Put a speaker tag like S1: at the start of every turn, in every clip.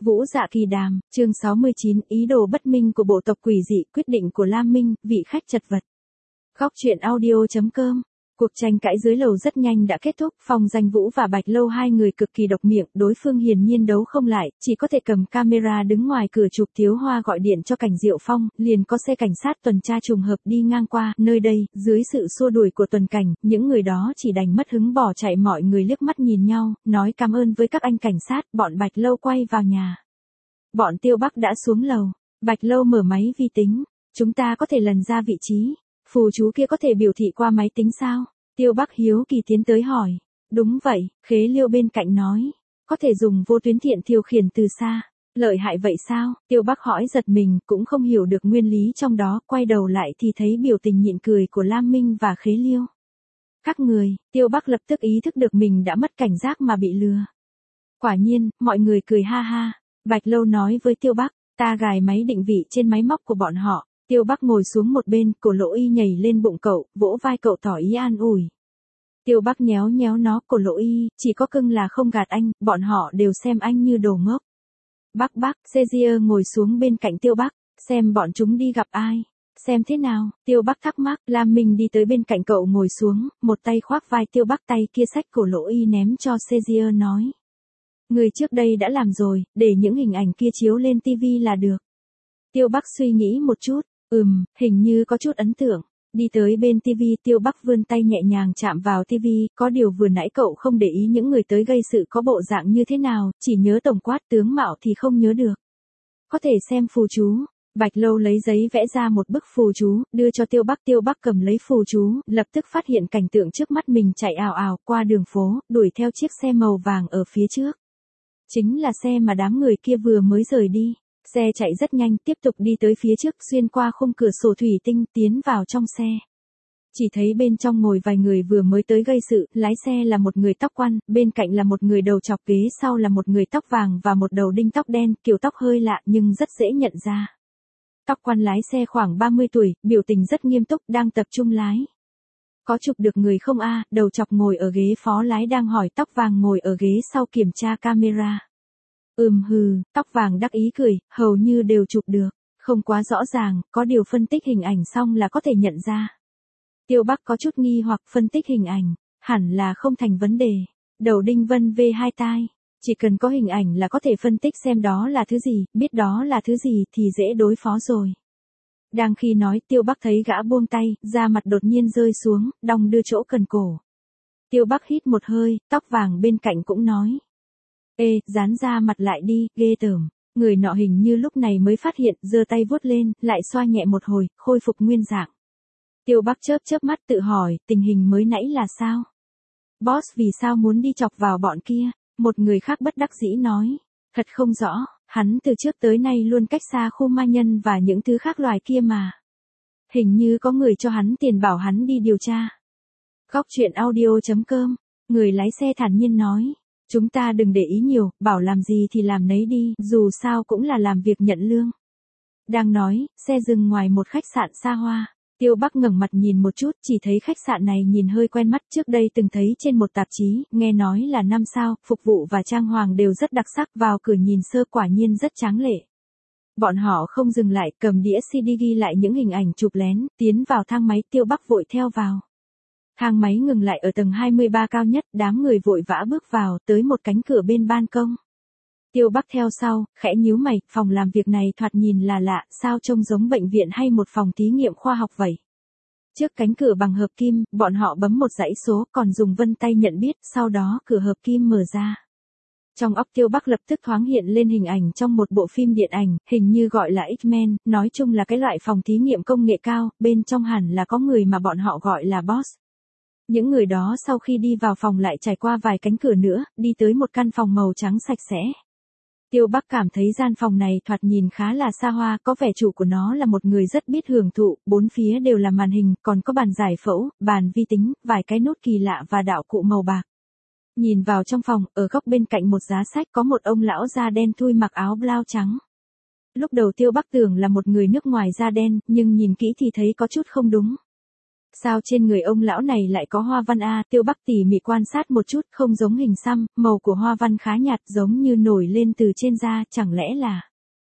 S1: Vũ Dạ Kỳ Đàm, chương 69, ý đồ bất minh của bộ tộc quỷ dị, quyết định của Lam Minh, vị khách chật vật. Góc truyện audio.com. Cuộc tranh cãi dưới lầu rất nhanh đã kết thúc, Phong Danh Vũ và Bạch Lâu hai người cực kỳ độc miệng, đối phương hiển nhiên đấu không lại, chỉ có thể cầm camera đứng ngoài cửa chụp. Thiếu Hoa gọi điện cho Cảnh Diệu Phong, liền có xe cảnh sát tuần tra trùng hợp đi ngang qua, nơi đây, dưới sự xua đuổi của tuần cảnh, những người đó chỉ đành mất hứng bỏ chạy. Mọi người liếc mắt nhìn nhau, nói cảm ơn với các anh cảnh sát, bọn Bạch Lâu quay vào nhà. Bọn Tiêu Bắc đã xuống lầu, Bạch Lâu mở máy vi tính, chúng ta có thể lần ra vị trí. Phù chú kia có thể biểu thị qua máy tính sao? Tiêu Bắc hiếu kỳ tiến tới hỏi. Đúng vậy, Khế Liêu bên cạnh nói. Có thể dùng vô tuyến thiện điều khiển từ xa. Lợi hại vậy sao? Tiêu Bắc hỏi giật mình, cũng không hiểu được nguyên lý trong đó. Quay đầu lại thì thấy biểu tình nhịn cười của Lam Minh và Khế Liêu. Các người, Tiêu Bắc lập tức ý thức được mình đã mất cảnh giác mà bị lừa. Quả nhiên, mọi người cười ha ha. Bạch Lâu nói với Tiêu Bắc, ta gài máy định vị trên máy móc của bọn họ. Tiêu Bắc ngồi xuống một bên, Cổ Lỗ Y nhảy lên bụng cậu, vỗ vai cậu tỏ ý an ủi. Tiêu Bắc nhéo nhéo nó, Cổ Lỗ Y, chỉ có cưng là không gạt anh, bọn họ đều xem anh như đồ ngốc. Bắc, Caesar ngồi xuống bên cạnh Tiêu Bắc, xem bọn chúng đi gặp ai. Xem thế nào, Tiêu Bắc thắc mắc. Lam Minh đi tới bên cạnh cậu ngồi xuống, một tay khoác vai Tiêu Bắc, tay kia xách Cổ Lỗ Y ném cho Caesar nói. Người trước đây đã làm rồi, để những hình ảnh kia chiếu lên TV là được. Tiêu Bắc suy nghĩ một chút. Hình như có chút ấn tượng. Đi tới bên TV, Tiêu Bắc vươn tay nhẹ nhàng chạm vào TV, có điều vừa nãy cậu không để ý những người tới gây sự có bộ dạng như thế nào, chỉ nhớ tổng quát tướng mạo thì không nhớ được. Có thể xem phù chú. Bạch Lâu lấy giấy vẽ ra một bức phù chú, đưa cho Tiêu Bắc. Tiêu Bắc cầm lấy phù chú, lập tức phát hiện cảnh tượng trước mắt mình chạy ào ào qua đường phố, đuổi theo chiếc xe màu vàng ở phía trước. Chính là xe mà đám người kia vừa mới rời đi. Xe chạy rất nhanh, tiếp tục đi tới phía trước, xuyên qua khung cửa sổ thủy tinh, tiến vào trong xe. Chỉ thấy bên trong ngồi vài người vừa mới tới gây sự, lái xe là một người tóc quăn, bên cạnh là một người đầu chọc, ghế sau là một người tóc vàng và một đầu đinh tóc đen, kiểu tóc hơi lạ nhưng rất dễ nhận ra. Tóc quăn lái xe khoảng 30 tuổi, biểu tình rất nghiêm túc, đang tập trung lái. Có chụp được người không a? Đầu chọc ngồi ở ghế phó lái đang hỏi tóc vàng ngồi ở ghế sau kiểm tra camera. Tóc vàng đắc ý cười, hầu như đều chụp được, không quá rõ ràng, có điều phân tích hình ảnh xong là có thể nhận ra. Tiêu Bắc có chút nghi hoặc, phân tích hình ảnh, hẳn là không thành vấn đề. Đầu đinh vân V hai tai, chỉ cần có hình ảnh là có thể phân tích xem đó là thứ gì, biết đó là thứ gì thì dễ đối phó rồi. Đang khi nói, Tiêu Bắc thấy gã buông tay, da mặt đột nhiên rơi xuống, đong đưa chỗ cần cổ. Tiêu Bắc hít một hơi, tóc vàng bên cạnh cũng nói. Ê, dán ra mặt lại đi, ghê tởm. Người nọ hình như lúc này mới phát hiện, giơ tay vuốt lên, lại xoa nhẹ một hồi, khôi phục nguyên dạng. Tiêu Bắc chớp mắt tự hỏi, tình hình mới nãy là sao? Boss vì sao muốn đi chọc vào bọn kia? Một người khác bất đắc dĩ nói. Thật không rõ, hắn từ trước tới nay luôn cách xa khu ma nhân và những thứ khác loài kia mà. Hình như có người cho hắn tiền bảo hắn đi điều tra. Góc truyện audio.com, người lái xe thản nhiên nói. Chúng ta đừng để ý nhiều, bảo làm gì thì làm nấy đi, dù sao cũng là làm việc nhận lương. Đang nói, xe dừng ngoài một khách sạn xa hoa. Tiêu Bắc ngẩng mặt nhìn một chút, chỉ thấy khách sạn này nhìn hơi quen mắt, trước đây từng thấy trên một tạp chí, nghe nói là 5 sao, phục vụ và trang hoàng đều rất đặc sắc, vào cửa nhìn sơ quả nhiên rất tráng lệ. Bọn họ không dừng lại, cầm đĩa CD ghi lại những hình ảnh chụp lén, tiến vào thang máy. Tiêu Bắc vội theo vào. Thang máy ngừng lại ở tầng 23 cao nhất, đám người vội vã bước vào, tới một cánh cửa bên ban công. Tiêu Bắc theo sau, khẽ nhíu mày, phòng làm việc này thoạt nhìn là lạ, sao trông giống bệnh viện hay một phòng thí nghiệm khoa học vậy. Trước cánh cửa bằng hợp kim, bọn họ bấm một dãy số, còn dùng vân tay nhận biết, sau đó cửa hợp kim mở ra. Trong óc Tiêu Bắc lập tức thoáng hiện lên hình ảnh trong một bộ phim điện ảnh, hình như gọi là X-Men, nói chung là cái loại phòng thí nghiệm công nghệ cao, bên trong hẳn là có người mà bọn họ gọi là boss. Những người đó sau khi đi vào phòng lại trải qua vài cánh cửa nữa, đi tới một căn phòng màu trắng sạch sẽ. Tiêu Bắc cảm thấy gian phòng này thoạt nhìn khá là xa hoa, có vẻ chủ của nó là một người rất biết hưởng thụ, bốn phía đều là màn hình, còn có bàn giải phẫu, bàn vi tính, vài cái nút kỳ lạ và đạo cụ màu bạc. Nhìn vào trong phòng, ở góc bên cạnh một giá sách có một ông lão da đen thui mặc áo blau trắng. Lúc đầu Tiêu Bắc tưởng là một người nước ngoài da đen, nhưng nhìn kỹ thì thấy có chút không đúng. Sao trên người ông lão này lại có hoa văn a? Tiêu Bắc tỉ mỉ quan sát một chút, không giống hình xăm, màu của hoa văn khá nhạt giống như nổi lên từ trên da, chẳng lẽ là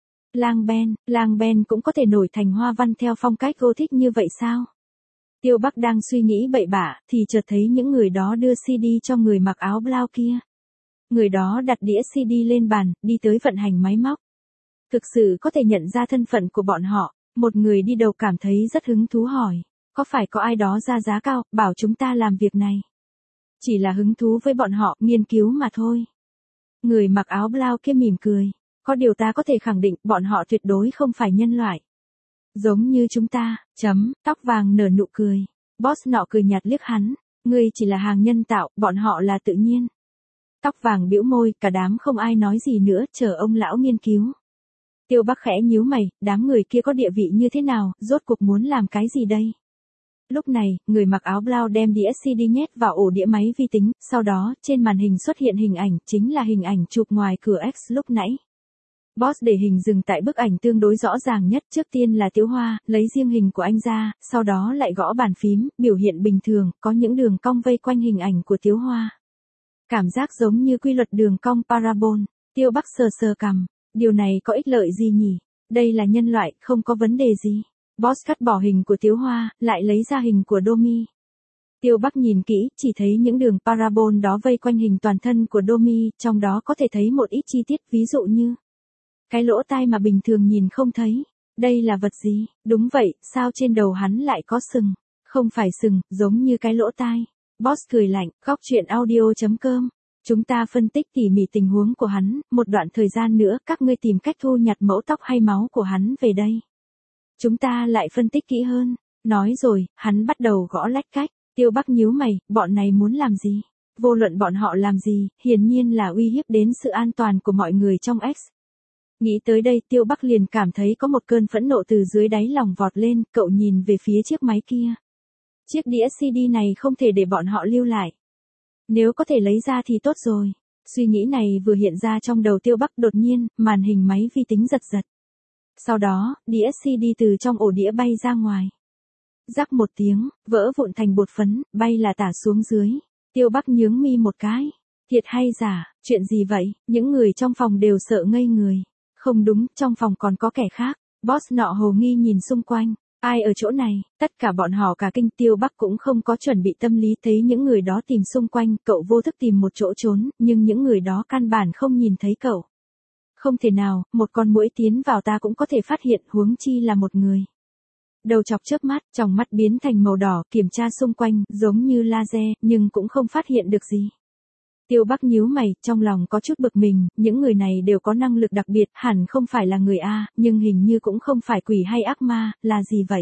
S1: lang ben cũng có thể nổi thành hoa văn theo phong cách Gothic như vậy sao? Tiêu Bắc đang suy nghĩ bậy bạ, thì chợt thấy những người đó đưa CD cho người mặc áo blau kia. Người đó đặt đĩa CD lên bàn, đi tới vận hành máy móc. Thực sự có thể nhận ra thân phận của bọn họ, một người đi đầu cảm thấy rất hứng thú hỏi, có phải có ai đó ra giá cao, bảo chúng ta làm việc này? Chỉ là hứng thú với bọn họ, nghiên cứu mà thôi. Người mặc áo blau kia mỉm cười, có điều ta có thể khẳng định bọn họ tuyệt đối không phải nhân loại. Giống như chúng ta, tóc vàng nở nụ cười. Boss nọ cười nhạt liếc hắn, ngươi chỉ là hàng nhân tạo, bọn họ là tự nhiên. Tóc vàng bĩu môi, cả đám không ai nói gì nữa, chờ ông lão nghiên cứu. Tiêu Bắc khẽ nhíu mày, đám người kia có địa vị như thế nào, rốt cuộc muốn làm cái gì đây? Lúc này, người mặc áo blau đem đĩa CD nhét vào ổ đĩa máy vi tính, sau đó, trên màn hình xuất hiện hình ảnh, chính là hình ảnh chụp ngoài cửa X lúc nãy. Boss để hình dừng tại bức ảnh tương đối rõ ràng nhất, trước tiên là Tiếu Hoa, lấy riêng hình của anh ra, sau đó lại gõ bàn phím, biểu hiện bình thường, có những đường cong vây quanh hình ảnh của Tiếu Hoa. Cảm giác giống như quy luật đường cong parabol. Tiêu Bắc sờ sờ cằm, điều này có ích lợi gì nhỉ? Đây là nhân loại, không có vấn đề gì. Boss cắt bỏ hình của Tiếu Hoa, lại lấy ra hình của Domi. Tiêu Bắc nhìn kỹ, chỉ thấy những đường parabol đó vây quanh hình toàn thân của Domi, trong đó có thể thấy một ít chi tiết, ví dụ như cái lỗ tai mà bình thường nhìn không thấy. Đây là vật gì? Đúng vậy, sao trên đầu hắn lại có sừng? Không phải sừng, giống như cái lỗ tai. Boss cười lạnh, góc chuyện audio.com. Chúng ta phân tích tỉ mỉ tình huống của hắn, một đoạn thời gian nữa các ngươi tìm cách thu nhặt mẫu tóc hay máu của hắn về đây. Chúng ta lại phân tích kỹ hơn. Nói rồi, hắn bắt đầu gõ lách cách. Tiêu Bắc nhíu mày, bọn này muốn làm gì? Vô luận bọn họ làm gì, hiển nhiên là uy hiếp đến sự an toàn của mọi người trong X. Nghĩ tới đây Tiêu Bắc liền cảm thấy có một cơn phẫn nộ từ dưới đáy lòng vọt lên, cậu nhìn về phía chiếc máy kia. Chiếc đĩa CD này không thể để bọn họ lưu lại. Nếu có thể lấy ra thì tốt rồi. Suy nghĩ này vừa hiện ra trong đầu Tiêu Bắc, đột nhiên, màn hình máy vi tính giật giật. Sau đó, đĩa CD từ trong ổ đĩa bay ra ngoài. Rắc một tiếng, vỡ vụn thành bột phấn, bay là tả xuống dưới. Tiêu Bắc nhướng mi một cái. Thiệt hay giả, chuyện gì vậy? Những người trong phòng đều sợ ngây người. Không đúng, trong phòng còn có kẻ khác. Boss nọ hồ nghi nhìn xung quanh. Ai ở chỗ này? Tất cả bọn họ cả kinh. Tiêu Bắc cũng không có chuẩn bị tâm lý, thấy những người đó tìm xung quanh, cậu vô thức tìm một chỗ trốn, nhưng những người đó căn bản không nhìn thấy cậu. Không thể nào, một con muỗi tiến vào ta cũng có thể phát hiện, huống chi là một người. Đầu chọc chớp mắt, tròng mắt biến thành màu đỏ, kiểm tra xung quanh, giống như laser, nhưng cũng không phát hiện được gì. Tiêu Bắc nhíu mày, trong lòng có chút bực mình, những người này đều có năng lực đặc biệt, hẳn không phải là người A, nhưng hình như cũng không phải quỷ hay ác ma, là gì vậy?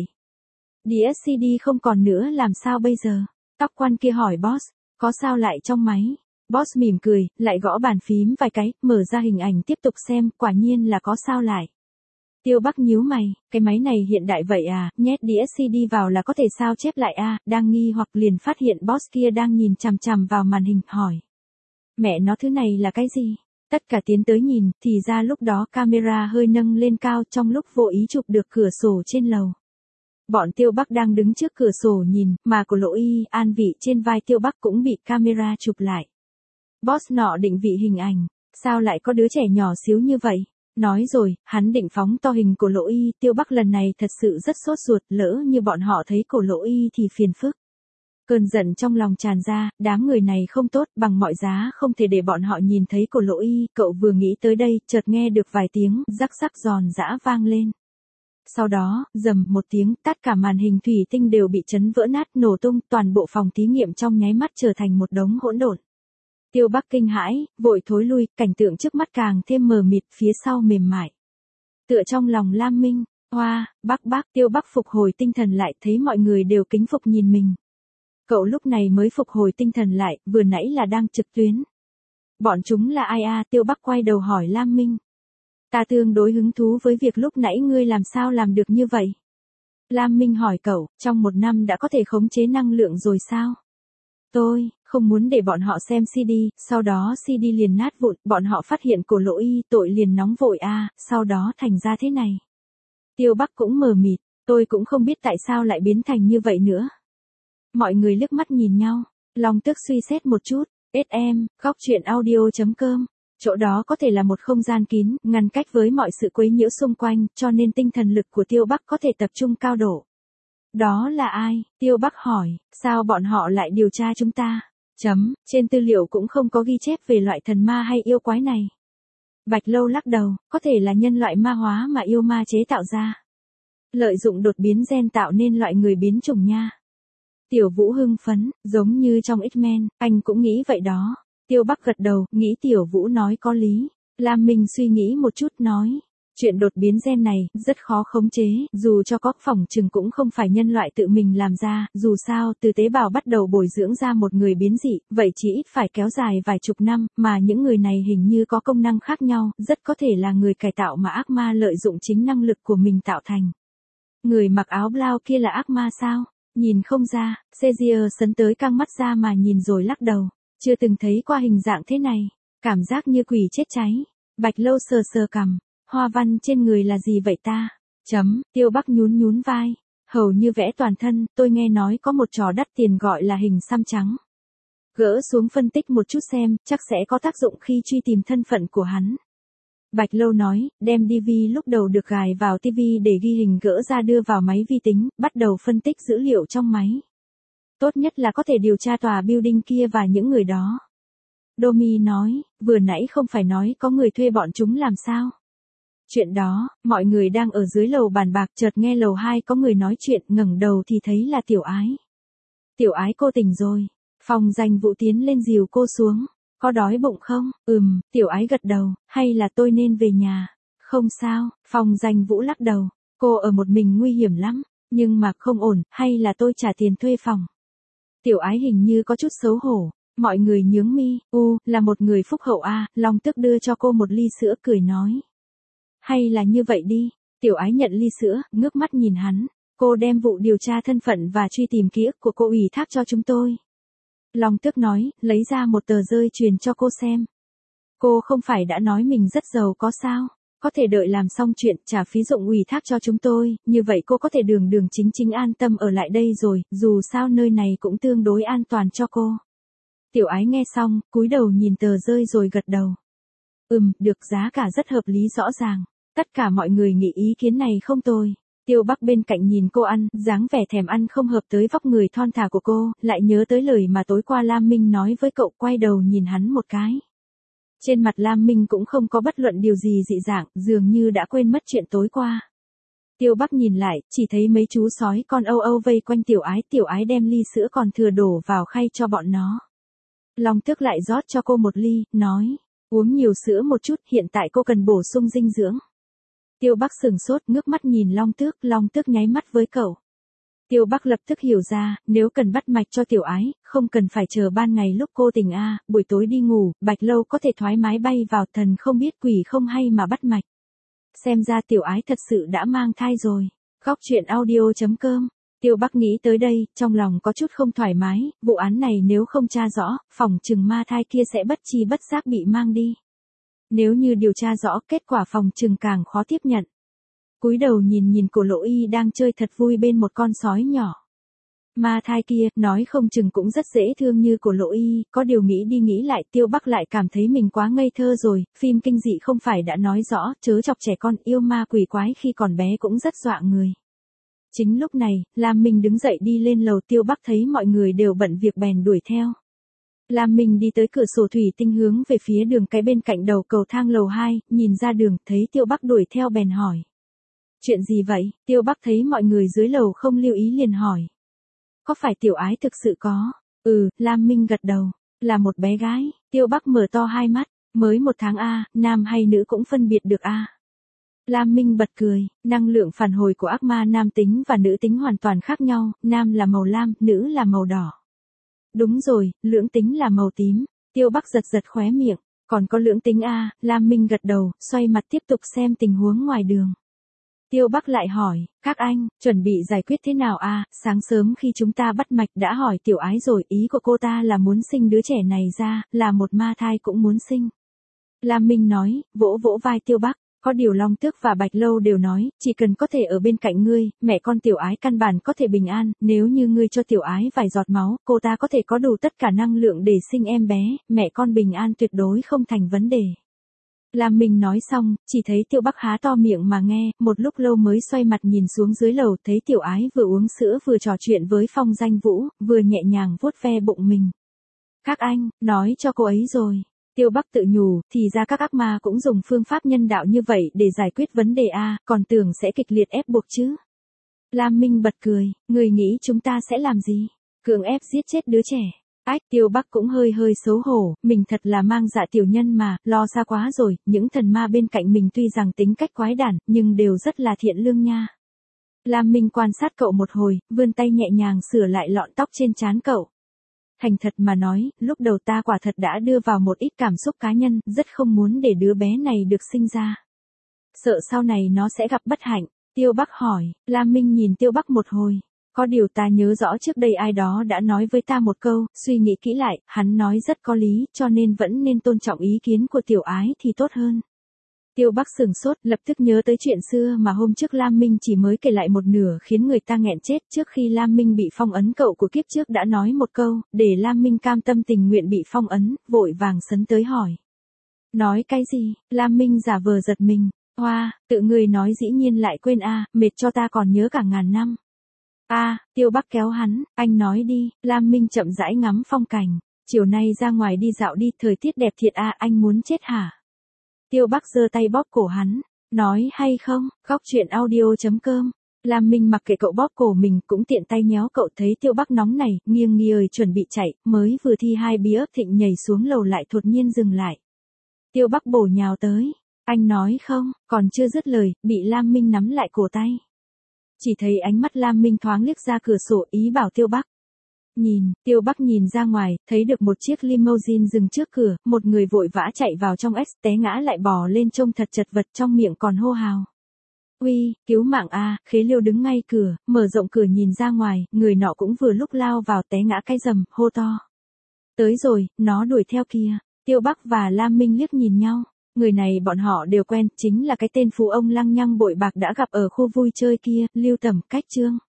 S1: Đĩa CD không còn nữa làm sao bây giờ? Tóc quan kia hỏi Boss, có sao lại trong máy? Boss mỉm cười, lại gõ bàn phím vài cái, mở ra hình ảnh tiếp tục xem, quả nhiên là có sao lại. Tiêu Bắc nhíu mày, cái máy này hiện đại vậy à, nhét đĩa CD vào là có thể sao chép lại à, đang nghi hoặc liền phát hiện Boss kia đang nhìn chằm chằm vào màn hình, hỏi. Mẹ nó, thứ này là cái gì? Tất cả tiến tới nhìn, thì ra lúc đó camera hơi nâng lên cao trong lúc vô ý chụp được cửa sổ trên lầu. Bọn Tiêu Bắc đang đứng trước cửa sổ nhìn, mà của Lỗ Y, an vị trên vai Tiêu Bắc cũng bị camera chụp lại. Boss nọ định vị hình ảnh, sao lại có đứa trẻ nhỏ xíu như vậy? Nói rồi, hắn định phóng to hình của Lỗ Y, Tiêu Bắc lần này thật sự rất sốt ruột, lỡ như bọn họ thấy cổ Lỗ Y thì phiền phức. Cơn giận trong lòng tràn ra, đám người này không tốt, bằng mọi giá không thể để bọn họ nhìn thấy cổ Lỗ Y, cậu vừa nghĩ tới đây, chợt nghe được vài tiếng rắc rắc giòn giã vang lên. Sau đó, rầm một tiếng, tất cả màn hình thủy tinh đều bị chấn vỡ nát, nổ tung, toàn bộ phòng thí nghiệm trong nháy mắt trở thành một đống hỗn độn. Tiêu Bắc kinh hãi, vội thối lui, cảnh tượng trước mắt càng thêm mờ mịt, phía sau mềm mại. Tựa trong lòng Lam Minh, Hoa, Bắc, Tiêu Bắc phục hồi tinh thần lại, thấy mọi người đều kính phục nhìn mình. Cậu lúc này mới phục hồi tinh thần lại, vừa nãy là đang trực tuyến. Bọn chúng là ai à? Tiêu Bắc quay đầu hỏi Lam Minh. Ta tương đối hứng thú với việc lúc nãy ngươi làm sao làm được như vậy? Lam Minh hỏi cậu, trong 1 năm đã có thể khống chế năng lượng rồi sao? Tôi không muốn để bọn họ xem CD, sau đó CD liền nát vụn, bọn họ phát hiện cổ Lỗ Y, tội liền nóng vội à, sau đó thành ra thế này. Tiêu Bắc cũng mờ mịt, tôi cũng không biết tại sao lại biến thành như vậy nữa. Mọi người liếc mắt nhìn nhau. Long Tước suy xét một chút. SM, góc chuyện audio.com. Chỗ đó có thể là một không gian kín, ngăn cách với mọi sự quấy nhiễu xung quanh, cho nên tinh thần lực của Tiêu Bắc có thể tập trung cao độ. Đó là ai? Tiêu Bắc hỏi, sao bọn họ lại điều tra chúng ta? Trên tư liệu cũng không có ghi chép về loại thần ma hay yêu quái này. Bạch Lâu lắc đầu, có thể là nhân loại ma hóa mà yêu ma chế tạo ra. Lợi dụng đột biến gen tạo nên loại người biến chủng nha. Tiểu Vũ hưng phấn, giống như trong X-Men, anh cũng nghĩ vậy đó. Tiêu Bắc gật đầu, nghĩ Tiểu Vũ nói có lý. Lam Minh suy nghĩ một chút nói. Chuyện đột biến gen này, rất khó khống chế, dù cho có phỏng chừng cũng không phải nhân loại tự mình làm ra, dù sao, từ tế bào bắt đầu bồi dưỡng ra một người biến dị, vậy chỉ ít phải kéo dài vài chục năm, mà những người này hình như có công năng khác nhau, rất có thể là người cải tạo mà ác ma lợi dụng chính năng lực của mình tạo thành. Người mặc áo blau kia là ác ma sao? Nhìn không ra, Caesar sấn tới căng mắt ra mà nhìn rồi lắc đầu, chưa từng thấy qua hình dạng thế này, cảm giác như quỷ chết cháy. Bạch Lâu sờ sờ cằm. Hoa văn trên người là gì vậy ta? Tiêu Bắc nhún vai. Hầu như vẽ toàn thân, tôi nghe nói có một trò đắt tiền gọi là hình xăm trắng. Gỡ xuống phân tích một chút xem, chắc sẽ có tác dụng khi truy tìm thân phận của hắn. Bạch Lâu nói, đem DV lúc đầu được gài vào TV để ghi hình gỡ ra đưa vào máy vi tính, bắt đầu phân tích dữ liệu trong máy. Tốt nhất là có thể điều tra tòa building kia và những người đó. Domi nói, vừa nãy không phải nói có người thuê bọn chúng làm sao? Chuyện đó, mọi người đang ở dưới lầu bàn bạc chợt nghe lầu 2 có người nói chuyện, ngẩng đầu thì thấy là Tiểu Ái. Tiểu Ái cô tỉnh rồi. Phòng Danh Vũ tiến lên dìu cô xuống. Có đói bụng không? Tiểu Ái gật đầu, hay là tôi nên về nhà? Không sao, Phòng Danh Vũ lắc đầu. Cô ở một mình nguy hiểm lắm, nhưng mà không ổn, hay là tôi trả tiền thuê phòng? Tiểu Ái hình như có chút xấu hổ. Mọi người nhướng mi, là một người phúc hậu à, Long Tước đưa cho cô một ly sữa cười nói. Hay là như vậy đi, Tiểu Ái nhận ly sữa, ngước mắt nhìn hắn. Cô đem vụ điều tra thân phận và truy tìm ký ức của cô ủy thác cho chúng tôi. Long Tước nói, lấy ra một tờ rơi truyền cho cô xem. Cô không phải đã nói mình rất giàu có sao? Có thể đợi làm xong chuyện trả phí dụng ủy thác cho chúng tôi, như vậy cô có thể đường chính an tâm ở lại đây rồi, dù sao nơi này cũng tương đối an toàn cho cô. Tiểu Ái nghe xong, cúi đầu nhìn tờ rơi rồi gật đầu. Được, giá cả rất hợp lý rõ ràng. Tất cả mọi người nghĩ ý kiến này không tồi. Tiêu Bắc bên cạnh nhìn cô ăn, dáng vẻ thèm ăn không hợp tới vóc người thon thả của cô, lại nhớ tới lời mà tối qua Lam Minh nói với cậu, quay đầu nhìn hắn một cái. Trên mặt Lam Minh cũng không có bất luận điều gì dị dạng, dường như đã quên mất chuyện tối qua. Tiêu Bắc nhìn lại, chỉ thấy mấy chú sói con âu vây quanh Tiểu Ái đem ly sữa còn thừa đổ vào khay cho bọn nó. Long Tước lại rót cho cô một ly, nói, uống nhiều sữa một chút, hiện tại cô cần bổ sung dinh dưỡng. Tiêu Bắc sừng sốt, ngước mắt nhìn Long Tước nháy mắt với cậu. Tiêu Bắc lập tức hiểu ra, nếu cần bắt mạch cho Tiểu Ái, không cần phải chờ ban ngày lúc cô tỉnh buổi tối đi ngủ, Bạch Lâu có thể thoải mái bay vào, thần không biết quỷ không hay mà bắt mạch. Xem ra Tiểu Ái thật sự đã mang thai rồi. Góc chuyện audio.com. Tiêu Bắc nghĩ tới đây, trong lòng có chút không thoải mái, vụ án này nếu không tra rõ, phỏng chừng ma thai kia sẽ bất chi bất giác bị mang đi. Nếu như điều tra rõ, kết quả phỏng chừng càng khó tiếp nhận. Cúi đầu nhìn Cổ Lộ Y đang chơi thật vui bên một con sói nhỏ. Ma thai kia, nói không chừng cũng rất dễ thương như Cổ Lộ Y, có điều nghĩ đi nghĩ lại, Tiêu Bắc lại cảm thấy mình quá ngây thơ rồi, phim kinh dị không phải đã nói rõ, chớ chọc trẻ con, yêu ma quỷ quái khi còn bé cũng rất dọa người. Chính lúc này, Lam Minh đứng dậy đi lên lầu, Tiêu Bắc thấy mọi người đều bận việc bèn đuổi theo. Lam Minh đi tới cửa sổ thủy tinh hướng về phía đường cái bên cạnh đầu cầu thang lầu 2, nhìn ra đường, thấy Tiêu Bắc đuổi theo bèn hỏi. Chuyện gì vậy? Tiêu Bắc thấy mọi người dưới lầu không lưu ý liền hỏi. Có phải Tiểu Ái thực sự có? Lam Minh gật đầu. Là một bé gái. Tiêu Bắc mở to hai mắt. Mới 1 tháng nam hay nữ cũng phân biệt được Lam Minh bật cười, năng lượng phản hồi của ác ma nam tính và nữ tính hoàn toàn khác nhau, nam là màu lam, nữ là màu đỏ. Đúng rồi, lưỡng tính là màu tím. Tiêu Bắc giật khóe miệng, còn có lưỡng tính Lam Minh gật đầu, xoay mặt tiếp tục xem tình huống ngoài đường. Tiêu Bắc lại hỏi, các anh, chuẩn bị giải quyết thế nào sáng sớm khi chúng ta bắt mạch đã hỏi Tiểu Ái rồi, ý của cô ta là muốn sinh đứa trẻ này ra, là một ma thai cũng muốn sinh. Lam Minh nói, vỗ vỗ vai Tiêu Bắc, Có điều Long Tước và Bạch Lâu đều nói, chỉ cần có thể ở bên cạnh ngươi, mẹ con Tiểu Ái căn bản có thể bình an, nếu như ngươi cho Tiểu Ái vài giọt máu, cô ta có thể có đủ tất cả năng lượng để sinh em bé, mẹ con bình an tuyệt đối không thành vấn đề. Lam Minh nói xong, chỉ thấy Tiêu Bắc há to miệng mà nghe, một lúc lâu mới xoay mặt nhìn xuống dưới lầu, thấy Tiểu Ái vừa uống sữa vừa trò chuyện với Phong Danh Vũ, vừa nhẹ nhàng vuốt ve bụng mình. Các anh, nói cho cô ấy rồi. Tiêu Bắc tự nhủ, thì ra các ác ma cũng dùng phương pháp nhân đạo như vậy để giải quyết vấn đề a, còn tưởng sẽ kịch liệt ép buộc chứ. Lam Minh bật cười, người nghĩ chúng ta sẽ làm gì? Cưỡng ép giết chết đứa trẻ. Tiêu Bắc cũng hơi xấu hổ, mình thật là mang dạ tiểu nhân mà, lo xa quá rồi, những thần ma bên cạnh mình tuy rằng tính cách quái đản, nhưng đều rất là thiện lương nha. Lam Minh quan sát cậu một hồi, vươn tay nhẹ nhàng sửa lại lọn tóc trên trán cậu. Thành thật mà nói, lúc đầu ta quả thật đã đưa vào một ít cảm xúc cá nhân, rất không muốn để đứa bé này được sinh ra. Sợ sau này nó sẽ gặp bất hạnh. Tiêu Bắc hỏi, Lam Minh nhìn Tiêu Bắc một hồi. Có điều ta nhớ rõ trước đây ai đó đã nói với ta một câu, suy nghĩ kỹ lại, hắn nói rất có lý, cho nên vẫn nên tôn trọng ý kiến của Tiểu Ái thì tốt hơn. Tiêu Bắc sửng sốt, lập tức nhớ tới chuyện xưa mà hôm trước Lam Minh chỉ mới kể lại một nửa khiến người ta nghẹn chết. Trước khi Lam Minh bị phong ấn, cậu của kiếp trước đã nói một câu, để Lam Minh cam tâm tình nguyện bị phong ấn, vội vàng sấn tới hỏi. Nói cái gì? Lam Minh giả vờ giật mình. Hoa, tự người nói dĩ nhiên lại quên mệt cho ta còn nhớ cả ngàn năm. Tiêu Bắc kéo hắn, anh nói đi. Lam Minh chậm rãi ngắm phong cảnh. Chiều nay ra ngoài đi dạo đi, thời tiết đẹp thiệt anh muốn chết hả? Tiêu Bắc giơ tay bóp cổ hắn, nói hay không, khóc chuyện audio.com. Lam Minh mặc kệ cậu bóp cổ mình, cũng tiện tay nhéo cậu, thấy Tiêu Bắc nóng này, nghiêng nghiêng chuẩn bị chạy, mới vừa thi hai bí ấp thịnh nhảy xuống lầu lại đột nhiên dừng lại. Tiêu Bắc bổ nhào tới, anh nói không, còn chưa dứt lời, bị Lam Minh nắm lại cổ tay. Chỉ thấy ánh mắt Lam Minh thoáng liếc ra cửa sổ, ý bảo Tiêu Bắc. Nhìn, Tiêu Bắc nhìn ra ngoài, thấy được một chiếc limousine dừng trước cửa, một người vội vã chạy vào trong té ngã lại bò lên trông thật chật vật, trong miệng còn hô hào. Uy, cứu mạng Khế Liêu đứng ngay cửa, mở rộng cửa nhìn ra ngoài, người nọ cũng vừa lúc lao vào té ngã cái rầm, hô to. Tới rồi, nó đuổi theo kìa. Tiêu Bắc và Lam Minh liếc nhìn nhau. Người này bọn họ đều quen, chính là cái tên phú ông lăng nhăng bội bạc đã gặp ở khu vui chơi kia, Lưu Tẩm, Cách Trương.